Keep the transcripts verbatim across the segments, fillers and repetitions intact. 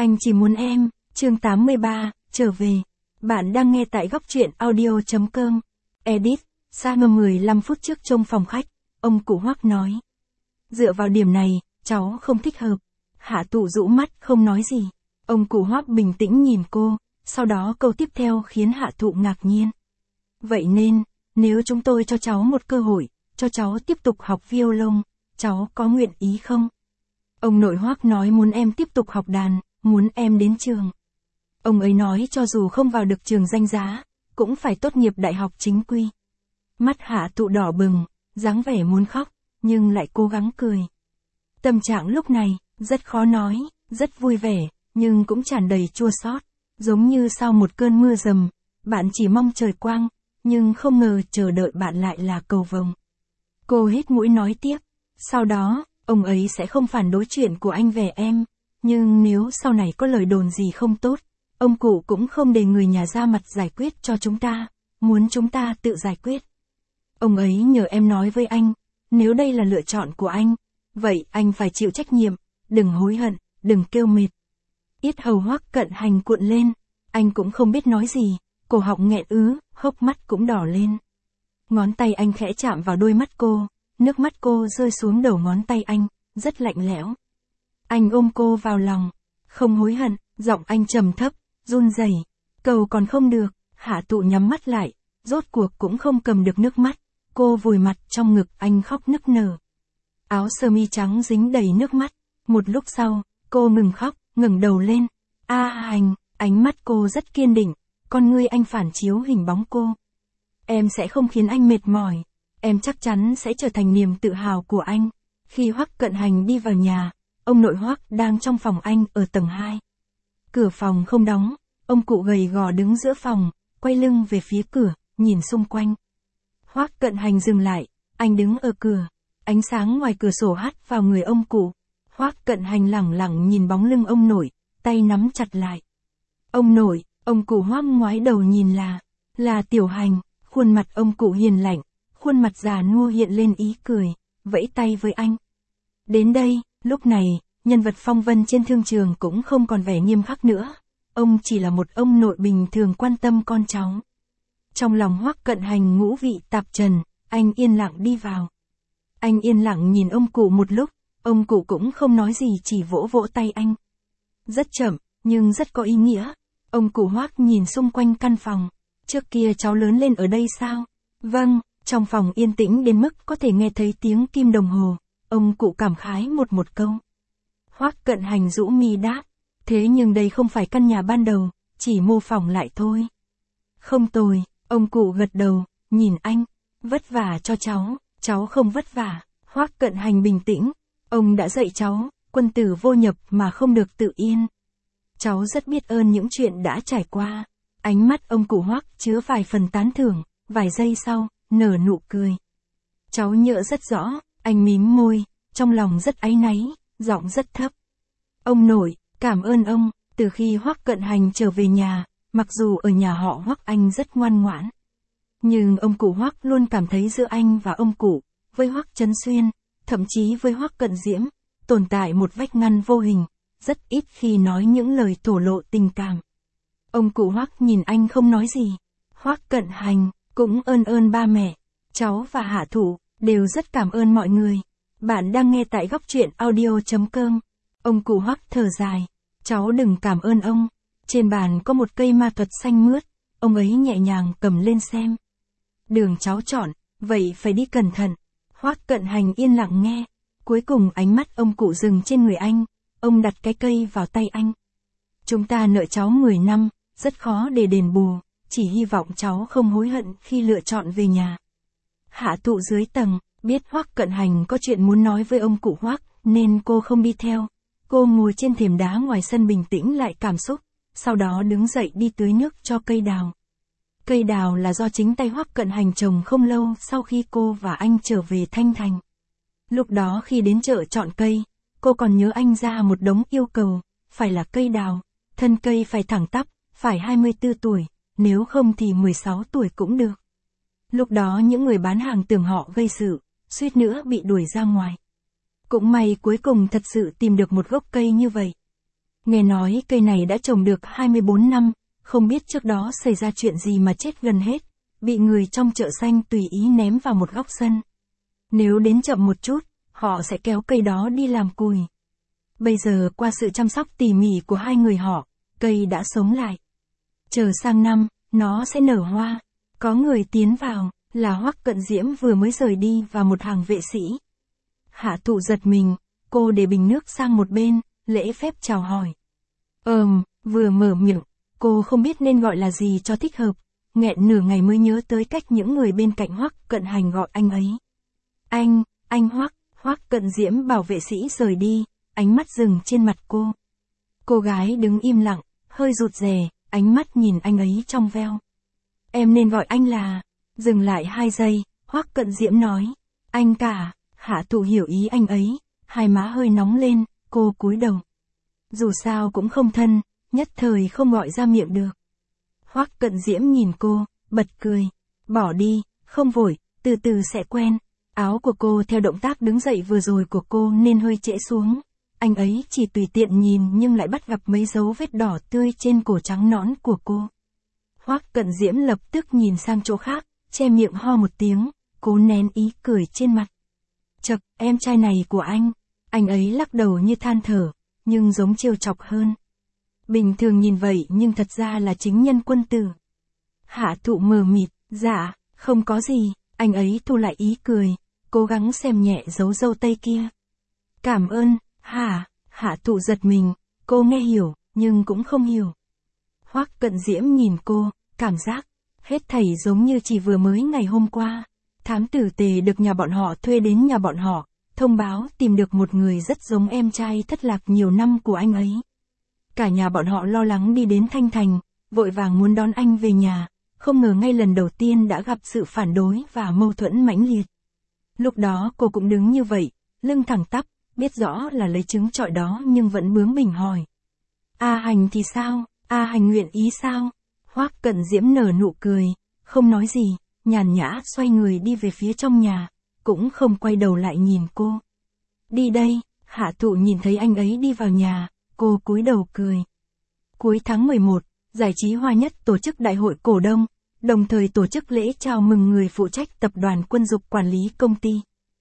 Anh chỉ muốn em, chương tám mươi ba, trở về. Bạn đang nghe tại góc truyện audio chấm com. Edit, sang mười lăm phút trước trong phòng khách, ông cụ Hoắc nói. Dựa vào điểm này, cháu không thích hợp. Hạ Tụ rũ mắt không nói gì. Ông cụ Hoắc bình tĩnh nhìn cô, sau đó câu tiếp theo khiến Hạ Tụ ngạc nhiên. Vậy nên, nếu chúng tôi cho cháu một cơ hội, cho cháu tiếp tục học violon, cháu có nguyện ý không? Ông nội Hoắc nói muốn em tiếp tục học đàn, muốn em đến trường. Ông ấy nói cho dù không vào được trường danh giá, cũng phải tốt nghiệp đại học chính quy. Mắt Hạ Tụ đỏ bừng, dáng vẻ muốn khóc, nhưng lại cố gắng cười. Tâm trạng lúc này, rất khó nói, rất vui vẻ, nhưng cũng tràn đầy chua xót, giống như sau một cơn mưa dầm, bạn chỉ mong trời quang, nhưng không ngờ chờ đợi bạn lại là cầu vồng. Cô hít mũi nói tiếp, sau đó, ông ấy sẽ không phản đối chuyện của anh về em, nhưng nếu sau này có lời đồn gì không tốt, ông cụ cũng không để người nhà ra mặt giải quyết cho chúng ta, muốn chúng ta tự giải quyết. Ông ấy nhờ em nói với anh, nếu đây là lựa chọn của anh, vậy anh phải chịu trách nhiệm, đừng hối hận, đừng kêu mệt. Yết hầu Hoắc Cận Hành cuộn lên, anh cũng không biết nói gì, cổ họng nghẹn ứ, hốc mắt cũng đỏ lên. Ngón tay anh khẽ chạm vào đôi mắt cô, nước mắt cô rơi xuống đầu ngón tay anh, rất lạnh lẽo. Anh ôm cô vào lòng, không hối hận, giọng anh trầm thấp, run rẩy, cầu còn không được. Hạ Tụ nhắm mắt lại, rốt cuộc cũng không cầm được nước mắt, cô vùi mặt trong ngực anh khóc nức nở. Áo sơ mi trắng dính đầy nước mắt, một lúc sau, cô ngừng khóc, ngẩng đầu lên. A Hành, ánh mắt cô rất kiên định, con ngươi anh phản chiếu hình bóng cô. Em sẽ không khiến anh mệt mỏi, em chắc chắn sẽ trở thành niềm tự hào của anh. Khi Hoắc Cận Hành đi vào nhà, ông nội Hoắc đang trong phòng anh ở tầng hai. Cửa phòng không đóng, ông cụ gầy gò đứng giữa phòng, quay lưng về phía cửa, nhìn xung quanh. Hoắc Cận Hành dừng lại, anh đứng ở cửa, ánh sáng ngoài cửa sổ hắt vào người ông cụ. Hoắc Cận Hành lẳng lặng nhìn bóng lưng ông nội, tay nắm chặt lại. Ông nội, ông cụ Hoắc ngoái đầu nhìn là, là Tiểu Hành, khuôn mặt ông cụ hiền lạnh, khuôn mặt già nua hiện lên ý cười, vẫy tay với anh. Đến đây, lúc này, nhân vật phong vân trên thương trường cũng không còn vẻ nghiêm khắc nữa, ông chỉ là một ông nội bình thường quan tâm con cháu. Trong lòng Hoắc Cận Hành ngũ vị tạp trần, anh yên lặng đi vào. Anh yên lặng nhìn ông cụ một lúc, ông cụ cũng không nói gì chỉ vỗ vỗ tay anh. Rất chậm, nhưng rất có ý nghĩa. Ông cụ Hoắc nhìn xung quanh căn phòng. Trước kia cháu lớn lên ở đây sao? Vâng, trong phòng yên tĩnh đến mức có thể nghe thấy tiếng kim đồng hồ. Ông cụ cảm khái một một câu. Hoắc Cận Hành rũ mi đáp. Thế nhưng đây không phải căn nhà ban đầu, chỉ mô phỏng lại thôi. Không tồi, ông cụ gật đầu, nhìn anh. Vất vả cho cháu, cháu không vất vả. Hoắc Cận Hành bình tĩnh. Ông đã dạy cháu, quân tử vô nhập mà không được tự yên. Cháu rất biết ơn những chuyện đã trải qua. Ánh mắt ông cụ Hoắc chứa vài phần tán thưởng, vài giây sau, nở nụ cười. Cháu nhớ rất rõ, anh mím môi, trong lòng rất áy náy, giọng rất thấp. Ông nội, cảm ơn ông, từ khi Hoắc Cận Hành trở về nhà, mặc dù ở nhà họ Hoắc anh rất ngoan ngoãn. Nhưng ông cụ Hoắc luôn cảm thấy giữa anh và ông cụ, với Hoắc Chấn Xuyên, thậm chí với Hoắc Cận Diễm, tồn tại một vách ngăn vô hình, rất ít khi nói những lời thổ lộ tình cảm. Ông cụ Hoắc nhìn anh không nói gì. Hoắc Cận Hành, cũng ơn ơn ba mẹ, cháu và Hạ Thụ, đều rất cảm ơn mọi người. Bạn đang nghe tại góc truyện audio chấm com. Ông cụ Hoắc thở dài, cháu đừng cảm ơn ông. Trên bàn có một cây ma thuật xanh mướt, ông ấy nhẹ nhàng cầm lên xem. Đường cháu chọn, vậy phải đi cẩn thận. Hoắc Cận Hành yên lặng nghe, cuối cùng ánh mắt ông cụ dừng trên người anh, ông đặt cái cây vào tay anh. Chúng ta nợ cháu mười năm, rất khó để đền bù, chỉ hy vọng cháu không hối hận khi lựa chọn về nhà. Hạ Tụ dưới tầng, biết Hoắc Cận Hành có chuyện muốn nói với ông cụ Hoắc, nên cô không đi theo. Cô ngồi trên thềm đá ngoài sân bình tĩnh lại cảm xúc, sau đó đứng dậy đi tưới nước cho cây đào. Cây đào là do chính tay Hoắc Cận Hành trồng không lâu sau khi cô và anh trở về Thanh Thành. Lúc đó khi đến chợ chọn cây, cô còn nhớ anh ra một đống yêu cầu, phải là cây đào, thân cây phải thẳng tắp, phải hai mươi tư tuổi, nếu không thì mười sáu tuổi cũng được. Lúc đó những người bán hàng tưởng họ gây sự, suýt nữa bị đuổi ra ngoài. Cũng may cuối cùng thật sự tìm được một gốc cây như vậy. Nghe nói cây này đã trồng được hai mươi bốn năm, không biết trước đó xảy ra chuyện gì mà chết gần hết, bị người trong chợ xanh tùy ý ném vào một góc sân. Nếu đến chậm một chút, họ sẽ kéo cây đó đi làm cùi. Bây giờ qua sự chăm sóc tỉ mỉ của hai người họ, cây đã sống lại. Chờ sang năm, nó sẽ nở hoa. Có người tiến vào, là Hoắc Cận Diễm vừa mới rời đi và một hàng vệ sĩ. Hạ Thụ giật mình, cô để bình nước sang một bên, lễ phép chào hỏi. Ờm, vừa mở miệng, cô không biết nên gọi là gì cho thích hợp, nghẹn nửa ngày mới nhớ tới cách những người bên cạnh Hoắc Cận Hành gọi anh ấy. Anh, anh Hoắc, Hoắc Cận Diễm bảo vệ sĩ rời đi, ánh mắt dừng trên mặt cô. Cô gái đứng im lặng, hơi rụt rè, ánh mắt nhìn anh ấy trong veo. Em nên gọi anh là... Dừng lại hai giây, Hoắc Cận Diễm nói. Anh cả, Hạ Thụ hiểu ý anh ấy, hai má hơi nóng lên, cô cúi đầu. Dù sao cũng không thân, nhất thời không gọi ra miệng được. Hoắc Cận Diễm nhìn cô, bật cười. Bỏ đi, không vội, từ từ sẽ quen. Áo của cô theo động tác đứng dậy vừa rồi của cô nên hơi trễ xuống. Anh ấy chỉ tùy tiện nhìn nhưng lại bắt gặp mấy dấu vết đỏ tươi trên cổ trắng nõn của cô. Hoắc Cận Diễm lập tức nhìn sang chỗ khác, che miệng ho một tiếng, cố nén ý cười trên mặt. Chậc, em trai này của anh. Anh ấy lắc đầu như than thở, nhưng giống trêu chọc hơn. Bình thường nhìn vậy nhưng thật ra là chính nhân quân tử. Hạ Thụ mờ mịt, dạ, không có gì, anh ấy thu lại ý cười, cố gắng xem nhẹ dấu râu tây kia. Cảm ơn, hả, Hạ Thụ giật mình, cô nghe hiểu, nhưng cũng không hiểu. Hoắc Cận Diễm nhìn cô, cảm giác, hết thảy giống như chỉ vừa mới ngày hôm qua. Thám tử Tề được nhà bọn họ thuê đến nhà bọn họ, thông báo tìm được một người rất giống em trai thất lạc nhiều năm của anh ấy. Cả nhà bọn họ lo lắng đi đến Thanh Thành, vội vàng muốn đón anh về nhà, không ngờ ngay lần đầu tiên đã gặp sự phản đối và mâu thuẫn mãnh liệt. Lúc đó cô cũng đứng như vậy, lưng thẳng tắp, biết rõ là lấy trứng trọi đó nhưng vẫn bướng bỉnh hỏi. A Hành thì sao, A Hành nguyện ý sao? Hoắc Cận Diễm nở nụ cười, không nói gì, nhàn nhã xoay người đi về phía trong nhà, cũng không quay đầu lại nhìn cô. Đi đây, Hạ Thụ nhìn thấy anh ấy đi vào nhà, cô cúi đầu cười. Cuối tháng mười một, Giải trí Hoa Nhất tổ chức đại hội cổ đông, đồng thời tổ chức lễ chào mừng người phụ trách tập đoàn Quân Dục quản lý công ty.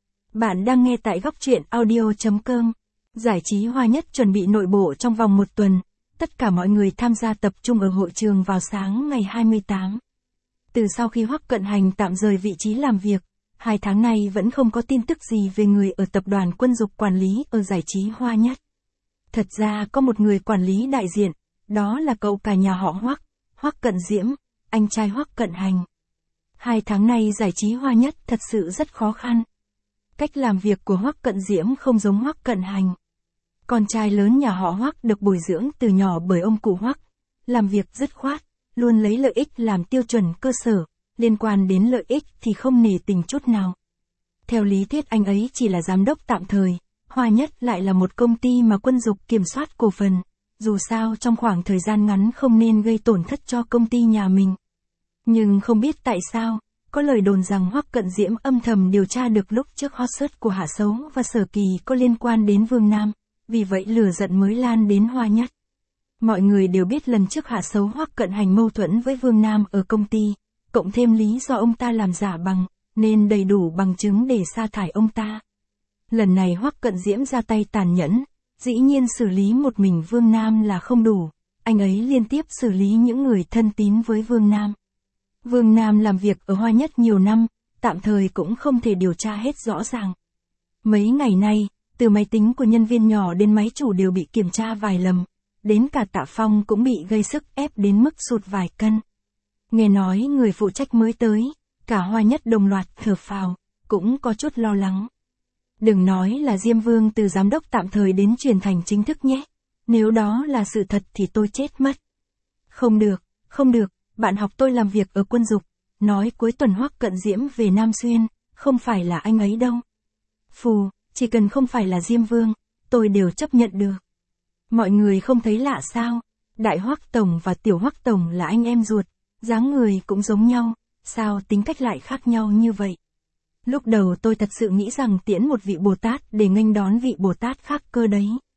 Bạn đang nghe tại góc truyện audio chấm com. Giải trí Hoa Nhất chuẩn bị nội bộ trong vòng một tuần. Tất cả mọi người tham gia tập trung ở hội trường vào sáng ngày hai mươi tám. Từ sau khi Hoắc Cận Hành tạm rời vị trí làm việc, hai tháng nay vẫn không có tin tức gì về người ở tập đoàn Quân Dục quản lý ở Giải trí Hoa Nhất. Thật ra có một người quản lý đại diện, đó là cậu cả nhà họ Hoắc, Hoắc Cận Diễm, anh trai Hoắc Cận Hành. Hai tháng nay Giải trí Hoa Nhất thật sự rất khó khăn. Cách làm việc của Hoắc Cận Diễm không giống Hoắc Cận Hành. Con trai lớn nhà họ Hoắc được bồi dưỡng từ nhỏ bởi ông cụ Hoắc, làm việc dứt khoát, luôn lấy lợi ích làm tiêu chuẩn cơ sở, liên quan đến lợi ích thì không nể tình chút nào. Theo lý thuyết anh ấy chỉ là giám đốc tạm thời, Hoa Nhất lại là một công ty mà Quân Dục kiểm soát cổ phần, dù sao trong khoảng thời gian ngắn không nên gây tổn thất cho công ty nhà mình. Nhưng không biết tại sao, có lời đồn rằng Hoắc Cận Diễm âm thầm điều tra được lúc trước hot search của Hạ Sấu và Sở Kỳ có liên quan đến Vương Nam, vì vậy lửa giận mới lan đến Hoa Nhất. Mọi người đều biết lần trước Hạ Sấu Hoắc Cận Hành mâu thuẫn với Vương Nam ở công ty, cộng thêm lý do ông ta làm giả bằng, nên đầy đủ bằng chứng để sa thải ông ta. Lần này Hoắc Cận Diễm ra tay tàn nhẫn, dĩ nhiên xử lý một mình Vương Nam là không đủ, anh ấy liên tiếp xử lý những người thân tín với Vương Nam. Vương Nam làm việc ở Hoa Nhất nhiều năm, tạm thời cũng không thể điều tra hết rõ ràng. Mấy ngày nay, từ máy tính của nhân viên nhỏ đến máy chủ đều bị kiểm tra vài lần, đến cả Tạ Phong cũng bị gây sức ép đến mức sụt vài cân. Nghe nói người phụ trách mới tới, cả Hoa Nhất đồng loạt thở phào, cũng có chút lo lắng. Đừng nói là Diêm Vương từ giám đốc tạm thời đến chuyển thành chính thức nhé, nếu đó là sự thật thì tôi chết mất. Không được, không được, bạn học tôi làm việc ở Quân Dục, nói cuối tuần Hoắc Cận Diễm về Nam Xuyên, không phải là anh ấy đâu. Phù, chỉ cần không phải là Diêm Vương, tôi đều chấp nhận được. Mọi người không thấy lạ sao, Đại Hoắc Tổng và Tiểu Hoắc Tổng là anh em ruột, dáng người cũng giống nhau, sao tính cách lại khác nhau như vậy? Lúc đầu tôi thật sự nghĩ rằng tiễn một vị Bồ Tát để nghênh đón vị Bồ Tát khác cơ đấy.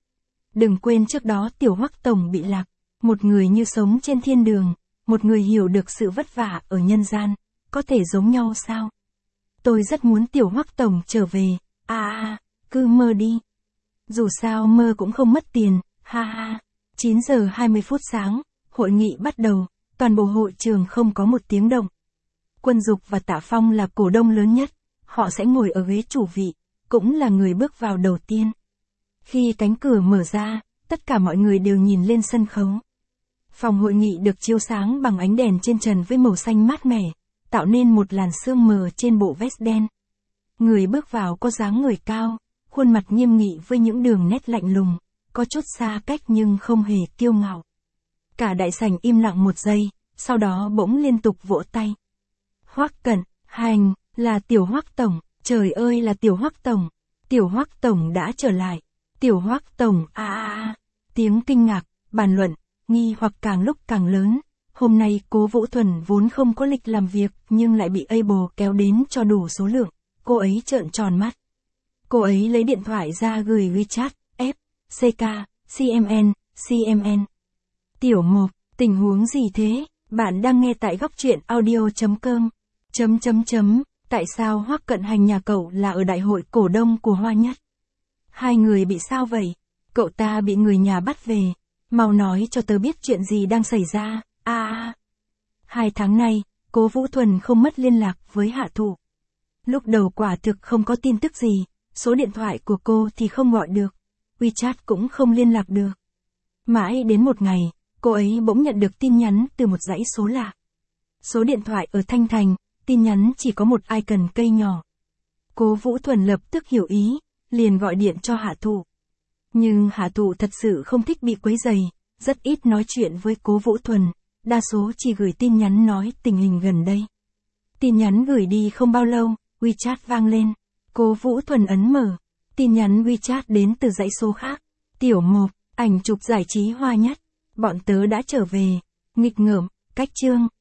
Đừng quên trước đó Tiểu Hoắc Tổng bị lạc, một người như sống trên thiên đường, một người hiểu được sự vất vả ở nhân gian, có thể giống nhau sao? Tôi rất muốn Tiểu Hoắc Tổng trở về, à à, cứ mơ đi. Dù sao mơ cũng không mất tiền, ha ha. chín giờ hai mươi phút sáng, hội nghị bắt đầu, toàn bộ hội trường không có một tiếng động. Quân Dục và Tạ Phong là cổ đông lớn nhất, họ sẽ ngồi ở ghế chủ vị, cũng là người bước vào đầu tiên. Khi cánh cửa mở ra, tất cả mọi người đều nhìn lên sân khấu. Phòng hội nghị được chiếu sáng bằng ánh đèn trên trần với màu xanh mát mẻ, tạo nên một làn sương mờ trên bộ vest đen. Người bước vào có dáng người cao, khuôn mặt nghiêm nghị với những đường nét lạnh lùng, có chút xa cách nhưng không hề kiêu ngạo. Cả đại sảnh im lặng một giây, sau đó bỗng liên tục vỗ tay. Hoắc Cẩn, hành, là Tiểu Hoắc Tổng, trời ơi là Tiểu Hoắc Tổng, Tiểu Hoắc Tổng đã trở lại, Tiểu Hoắc Tổng, a a a, tiếng kinh ngạc, bàn luận, nghi hoặc càng lúc càng lớn. Hôm nay Cố Vũ Thuần vốn không có lịch làm việc nhưng lại bị Able kéo đến cho đủ số lượng, cô ấy trợn tròn mắt. Cô ấy lấy điện thoại ra gửi WeChat, F, xê ca, xê em en, xê em en. Tiểu Mộc, tình huống gì thế? Bạn đang nghe tại góc truyện audio chấm com. Chấm chấm chấm, tại sao Hoắc Cận Hành nhà cậu là ở đại hội cổ đông của Hoa Nhất? Hai người bị sao vậy? Cậu ta bị người nhà bắt về. Mau nói cho tớ biết chuyện gì đang xảy ra. A a. Hai tháng nay, Cố Vũ Thuần không mất liên lạc với Hạ Thụ. Lúc đầu quả thực không có tin tức gì, số điện thoại của cô thì không gọi được, WeChat cũng không liên lạc được. Mãi đến một ngày, cô ấy bỗng nhận được tin nhắn từ một dãy số lạ. Số điện thoại ở Thanh Thành, tin nhắn chỉ có một icon cây nhỏ. Cố Vũ Thuần lập tức hiểu ý, liền gọi điện cho Hạ Thụ. Nhưng Hạ Thụ thật sự không thích bị quấy rầy, rất ít nói chuyện với Cố Vũ Thuần, đa số chỉ gửi tin nhắn nói tình hình gần đây. Tin nhắn gửi đi không bao lâu, WeChat vang lên. Cố Vũ Thuần ấn mở. Tin nhắn WeChat đến từ dãy số khác. Tiểu Mộc, ảnh chụp giải trí Hoa Nhất. Bọn tớ đã trở về. Nghịch ngợm, cách chương.